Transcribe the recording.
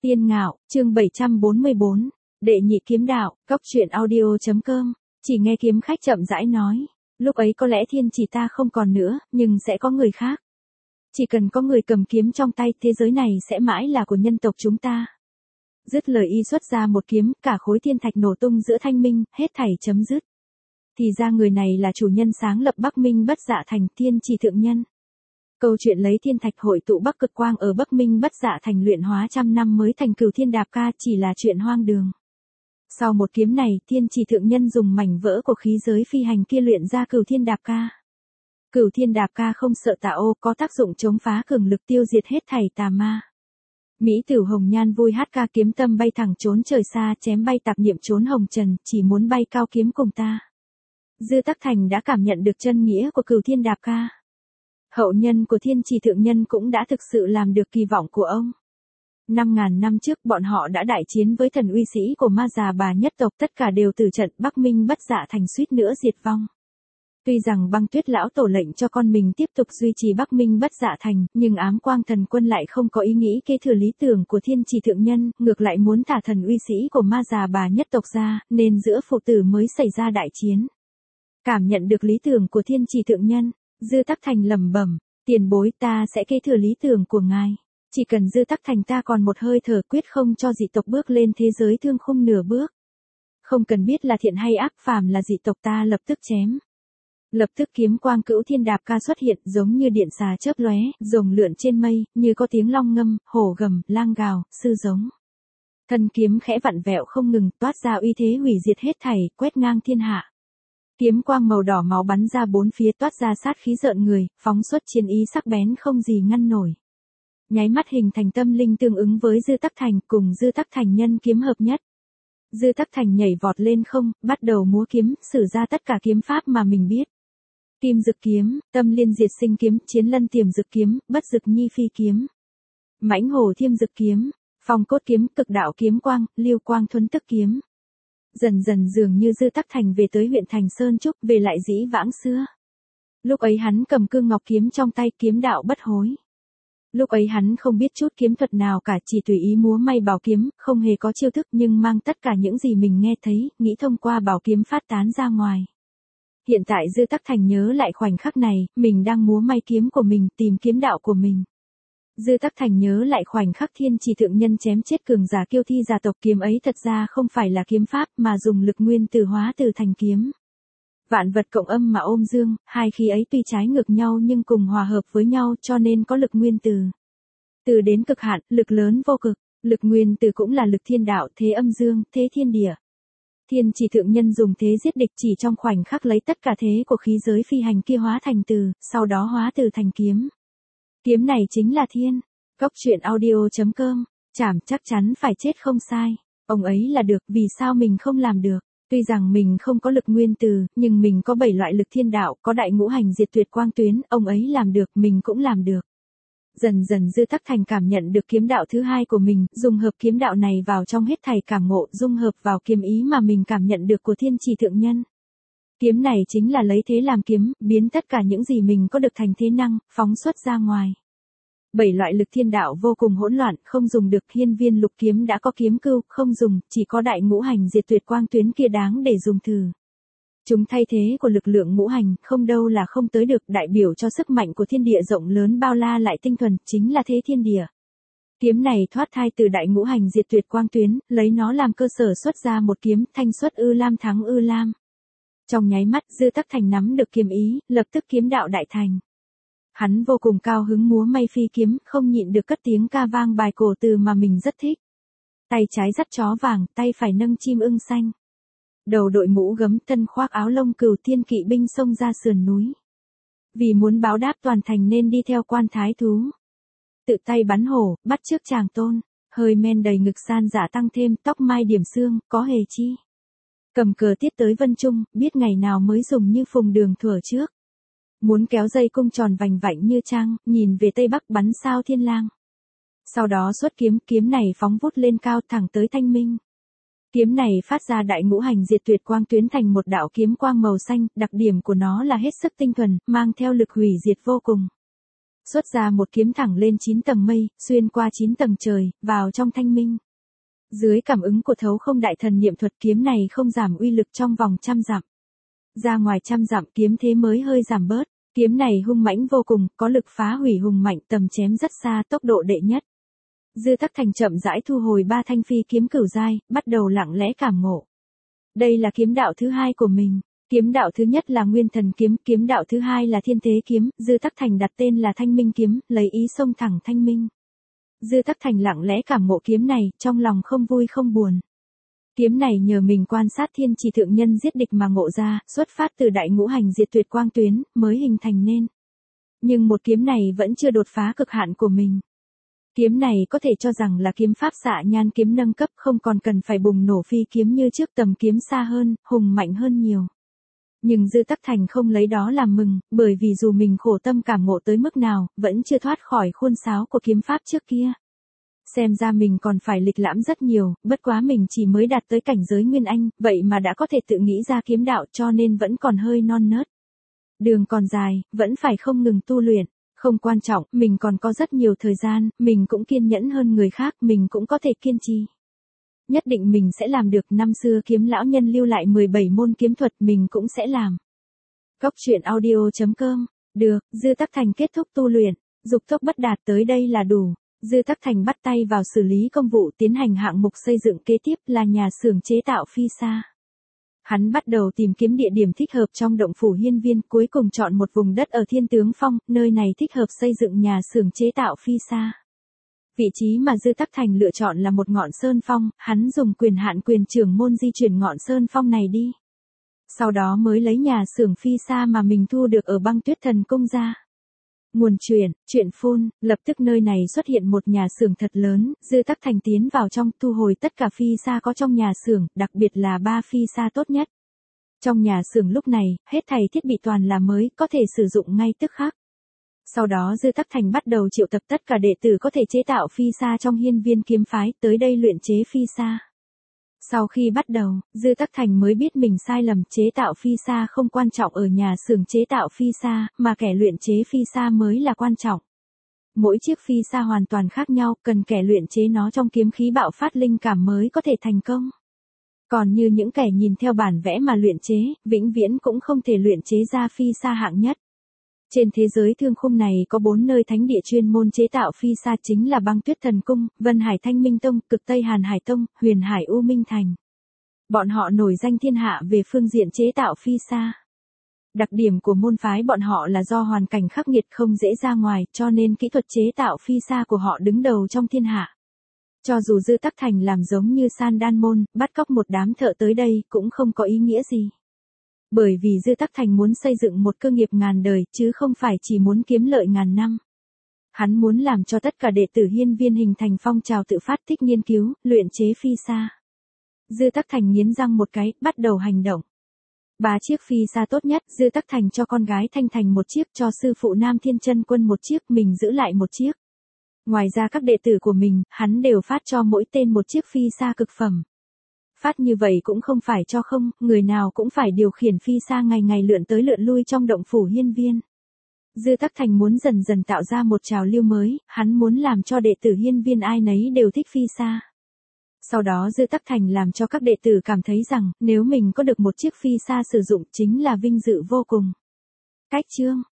Tiên Ngạo, chương 744, Đệ nhị kiếm đạo, Cóc truyện audio.com, chỉ nghe kiếm khách chậm rãi nói, lúc ấy có lẽ thiên chỉ ta không còn nữa, nhưng sẽ có người khác. Chỉ cần có người cầm kiếm trong tay, thế giới này sẽ mãi là của nhân tộc chúng ta. Dứt lời y xuất ra một kiếm, cả khối thiên thạch nổ tung giữa thanh minh, hết thảy chấm dứt. Thì ra người này là chủ nhân sáng lập Bắc Minh Bất Dạ Thành, Thiên Chỉ Thượng Nhân. Câu chuyện lấy thiên thạch hội tụ Bắc Cực Quang ở Bắc Minh Bất Dạ Thành luyện hóa trăm năm mới thành Cửu Thiên Đạp Ca chỉ là chuyện hoang đường. Sau một kiếm này, Thiên Chỉ Thượng Nhân dùng mảnh vỡ của khí giới phi hành kia luyện ra Cửu Thiên Đạp Ca. Cửu Thiên Đạp Ca không sợ tà ô, có tác dụng chống phá cường lực tiêu diệt hết thảy tà ma. Mỹ Tử Hồng Nhan vui hát ca kiếm tâm bay thẳng trốn trời xa, chém bay tạp niệm trốn hồng trần, chỉ muốn bay cao kiếm cùng ta. Dư Tắc Thành đã cảm nhận được chân nghĩa của Cửu Thiên Đạp Ca. Hậu nhân của Thiên Chỉ Thượng Nhân cũng đã thực sự làm được kỳ vọng của ông. 5.000 năm trước bọn họ đã đại chiến với thần uy sĩ của ma già bà nhất tộc, tất cả đều tử trận, Bắc Minh Bất Dạ Thành suýt nữa diệt vong. Tuy rằng Băng Tuyết lão tổ lệnh cho con mình tiếp tục duy trì Bắc Minh Bất Dạ Thành, nhưng Ám Quang Thần Quân lại không có ý nghĩ kế thừa lý tưởng của Thiên Chỉ Thượng Nhân, ngược lại muốn thả thần uy sĩ của ma già bà nhất tộc ra, nên giữa phụ tử mới xảy ra đại chiến. Cảm nhận được lý tưởng của Thiên Chỉ Thượng Nhân, Dư Tắc Thành lẩm bẩm, tiền bối, ta sẽ kế thừa lý tưởng của ngài. Chỉ cần Dư Tắc Thành ta còn một hơi thở, quyết không cho dị tộc bước lên thế giới thương khung nửa bước. Không cần biết là thiện hay ác, phàm là dị tộc ta lập tức chém. Lập tức kiếm quang Cửu Thiên Đạp Ca xuất hiện, giống như điện xà chớp lóe, rồng lượn trên mây, như có tiếng long ngâm, hổ gầm, lang gào, sư giống. Thân kiếm khẽ vặn vẹo không ngừng, toát ra uy thế hủy diệt hết thảy, quét ngang thiên hạ. Kiếm quang màu đỏ máu bắn ra bốn phía, toát ra sát khí rợn người, phóng xuất chiến ý sắc bén không gì ngăn nổi. Nháy mắt hình thành tâm linh tương ứng với Dư Tắc Thành, cùng Dư Tắc Thành nhân kiếm hợp nhất. Dư Tắc Thành nhảy vọt lên không, bắt đầu múa kiếm, sử ra tất cả kiếm pháp mà mình biết. Kim Dực kiếm, Tâm Liên Diệt Sinh kiếm, Chiến Lân Tiềm Dực kiếm, Bất Dực Nhi Phi kiếm, Mãnh Hổ Thiêm Dực kiếm, Phong Cốt kiếm, Cực Đạo kiếm quang, Lưu Quang Thuấn Tức kiếm. Dần dần dường như Dư Tắc Thành về tới huyện thành Sơn Trúc, về lại dĩ vãng xưa. Lúc ấy hắn cầm cương ngọc kiếm trong tay, kiếm đạo bất hối. Lúc ấy hắn không biết chút kiếm thuật nào cả, chỉ tùy ý múa may bảo kiếm, không hề có chiêu thức, nhưng mang tất cả những gì mình nghe thấy, nghĩ thông qua bảo kiếm phát tán ra ngoài. Hiện tại Dư Tắc Thành nhớ lại khoảnh khắc này, mình đang múa may kiếm của mình, tìm kiếm đạo của mình. Dư Tắc Thành nhớ lại khoảnh khắc Thiên Chỉ Thượng Nhân chém chết cường giả Kiêu Thi gia tộc, kiếm ấy thật ra không phải là kiếm pháp mà dùng lực nguyên tử hóa từ thành kiếm. Vạn vật cộng âm mà ôm dương, hai khí ấy tuy trái ngược nhau nhưng cùng hòa hợp với nhau, cho nên có lực nguyên tử. Từ đến cực hạn, lực lớn vô cực, lực nguyên tử cũng là lực thiên đạo, thế âm dương, thế thiên địa. Thiên Chỉ Thượng Nhân dùng thế giết địch, chỉ trong khoảnh khắc lấy tất cả thế của khí giới phi hành kia hóa thành từ, sau đó hóa từ thành kiếm. Kiếm này chính là thiên. Cóc truyện audio.com, chảm chắc chắn phải chết không sai. Ông ấy là được, vì sao mình không làm được? Tuy rằng mình không có lực nguyên tử, nhưng mình có 7 loại lực thiên đạo, có đại ngũ hành diệt tuyệt quang tuyến, ông ấy làm được, mình cũng làm được. Dần dần Dư Tắc Thành cảm nhận được kiếm đạo thứ hai của mình, dung hợp kiếm đạo này vào trong hết thảy cảm ngộ, dung hợp vào kiếm ý mà mình cảm nhận được của Thiên Chỉ Thượng Nhân. Kiếm này chính là lấy thế làm kiếm, biến tất cả những gì mình có được thành thế năng, phóng xuất ra ngoài. 7 loại lực thiên đạo vô cùng hỗn loạn, không dùng được. Hiên Viên Lục kiếm đã có kiếm cưu, không dùng, chỉ có đại ngũ hành diệt tuyệt quang tuyến kia đáng để dùng thử. Chúng thay thế của lực lượng ngũ hành, không đâu là không tới được, đại biểu cho sức mạnh của thiên địa rộng lớn bao la lại tinh thuần, chính là thế thiên địa. Kiếm này thoát thai từ đại ngũ hành diệt tuyệt quang tuyến, lấy nó làm cơ sở xuất ra một kiếm, thanh xuất ư lam thắng ư lam. Trong nháy mắt, Dư Tắc Thành nắm được kiếm ý, lập tức kiếm đạo đại thành. Hắn vô cùng cao hứng múa may phi kiếm, không nhịn được cất tiếng ca vang bài cổ từ mà mình rất thích. Tay trái dắt chó vàng, tay phải nâng chim ưng xanh. Đầu đội mũ gấm, thân khoác áo lông cừu, thiên kỵ binh xông ra sườn núi. Vì muốn báo đáp toàn thành nên đi theo quan thái thú. Tự tay bắn hổ, bắt chước chàng tôn, hơi men đầy ngực san giả tăng thêm, tóc mai điểm xương, có hề chi. Cầm cờ tiết tới Vân Trung, biết ngày nào mới dùng như phùng đường thuở trước. Muốn kéo dây cung tròn vành vạnh như trăng, nhìn về tây bắc bắn sao thiên lang. Sau đó xuất kiếm, kiếm này phóng vút lên cao thẳng tới thanh minh. Kiếm này phát ra đại ngũ hành diệt tuyệt quang tuyến thành một đạo kiếm quang màu xanh, đặc điểm của nó là hết sức tinh thuần, mang theo lực hủy diệt vô cùng. xuất ra một kiếm thẳng lên 9 tầng mây, xuyên qua 9 tầng trời, vào trong thanh minh. Dưới cảm ứng của thấu không đại thần niệm thuật, kiếm này không giảm uy lực trong vòng 100 dặm. Ra ngoài 100 dặm kiếm thế mới hơi giảm bớt. Kiếm này hung mãnh vô cùng, có lực phá hủy hùng mạnh, tầm chém rất xa, tốc độ đệ nhất. Dư Tắc Thành chậm rãi thu hồi 3 thanh phi kiếm cửu giai, bắt đầu lặng lẽ cảm ngộ. Đây là kiếm đạo thứ 2 của mình. Kiếm đạo thứ nhất là Nguyên Thần kiếm, kiếm đạo thứ 2 là Thiên Thế kiếm, Dư Tắc Thành đặt tên là Thanh Minh kiếm, lấy ý xông thẳng thanh minh. Dư Tắc Thành lặng lẽ cảm ngộ kiếm này, trong lòng không vui không buồn. Kiếm này nhờ mình quan sát thiên trì thượng nhân giết địch mà ngộ ra, xuất phát từ đại ngũ hành diệt tuyệt quang tuyến, mới hình thành nên. Nhưng một kiếm này vẫn chưa đột phá cực hạn của mình. Kiếm này có thể cho rằng là kiếm pháp xạ nhan kiếm nâng cấp, không còn cần phải bùng nổ phi kiếm như trước, tầm kiếm xa hơn, hùng mạnh hơn nhiều. Nhưng Dư Tắc Thành không lấy đó làm mừng, bởi vì dù mình khổ tâm cảm ngộ tới mức nào, vẫn chưa thoát khỏi khuôn sáo của kiếm pháp trước kia. Xem ra mình còn phải lịch lãm rất nhiều, bất quá mình chỉ mới đạt tới cảnh giới Nguyên Anh, vậy mà đã có thể tự nghĩ ra kiếm đạo, cho nên vẫn còn hơi non nớt. Đường còn dài, vẫn phải không ngừng tu luyện. Không quan trọng, mình còn có rất nhiều thời gian, mình cũng kiên nhẫn hơn người khác, mình cũng có thể kiên trì. Nhất định mình sẽ làm được, năm xưa kiếm lão nhân lưu lại 17 môn kiếm thuật mình cũng sẽ làm. Cốc truyện audio.com. Được, Dư Tắc Thành kết thúc tu luyện, dục tốc bất đạt tới đây là đủ. Dư Tắc Thành bắt tay vào xử lý công vụ, tiến hành hạng mục xây dựng kế tiếp là nhà xưởng chế tạo phi sa. Hắn bắt đầu tìm kiếm địa điểm thích hợp trong động phủ hiên viên, cuối cùng chọn một vùng đất ở Thiên Tướng Phong, nơi này thích hợp xây dựng nhà xưởng chế tạo phi sa. Vị trí mà Dư Tắc Thành lựa chọn là một ngọn sơn phong, hắn dùng quyền hạn quyền trưởng môn di chuyển ngọn sơn phong này đi. Sau đó mới lấy nhà xưởng phi sa mà mình thu được ở Băng Tuyết Thần Cung ra. Nguồn chuyện phun, lập tức nơi này xuất hiện một nhà xưởng thật lớn, Dư Tắc Thành tiến vào trong, thu hồi tất cả phi sa có trong nhà xưởng, đặc biệt là 3 phi sa tốt nhất. Trong nhà xưởng lúc này, hết thảy thiết bị toàn là mới, có thể sử dụng ngay tức khắc. Sau đó Dư Tắc Thành bắt đầu triệu tập tất cả đệ tử có thể chế tạo phi sa trong hiên viên kiếm phái, tới đây luyện chế phi sa. Sau khi bắt đầu, Dư Tắc Thành mới biết mình sai lầm, chế tạo phi sa không quan trọng ở nhà xưởng chế tạo phi sa, mà kẻ luyện chế phi sa mới là quan trọng. Mỗi chiếc phi sa hoàn toàn khác nhau, cần kẻ luyện chế nó trong kiếm khí bạo phát linh cảm mới có thể thành công. Còn như những kẻ nhìn theo bản vẽ mà luyện chế, vĩnh viễn cũng không thể luyện chế ra phi sa hạng nhất. Trên thế giới thương khung này có 4 nơi thánh địa chuyên môn chế tạo phi sa, chính là Băng Tuyết Thần Cung, Vân Hải Thanh Minh Tông, Cực Tây Hàn Hải Tông, Huyền Hải U Minh Thành. Bọn họ nổi danh thiên hạ về phương diện chế tạo phi sa. Đặc điểm của môn phái bọn họ là do hoàn cảnh khắc nghiệt không dễ ra ngoài, cho nên kỹ thuật chế tạo phi sa của họ đứng đầu trong thiên hạ. Cho dù Dư Tắc Thành làm giống như San Đan Môn, bắt cóc một đám thợ tới đây, cũng không có ý nghĩa gì. Bởi vì Dư Tắc Thành muốn xây dựng một cơ nghiệp ngàn đời, chứ không phải chỉ muốn kiếm lợi ngàn năm. Hắn muốn làm cho tất cả đệ tử hiên viên hình thành phong trào tự phát thích nghiên cứu, luyện chế phi sa. Dư Tắc Thành nghiến răng một cái, bắt đầu hành động. 3 chiếc phi sa tốt nhất, Dư Tắc Thành cho con gái Thanh Thành một chiếc, cho sư phụ Nam Thiên Chân Quân một chiếc, mình giữ lại một chiếc. Ngoài ra các đệ tử của mình, hắn đều phát cho mỗi tên một chiếc phi sa cực phẩm. Phát như vậy cũng không phải cho không, người nào cũng phải điều khiển phi sa ngày ngày lượn tới lượn lui trong động phủ hiên viên. Dư Tắc Thành muốn dần dần tạo ra một trào lưu mới, hắn muốn làm cho đệ tử hiên viên ai nấy đều thích phi sa. Sau đó Dư Tắc Thành làm cho các đệ tử cảm thấy rằng, nếu mình có được một chiếc phi sa sử dụng chính là vinh dự vô cùng. Cách chương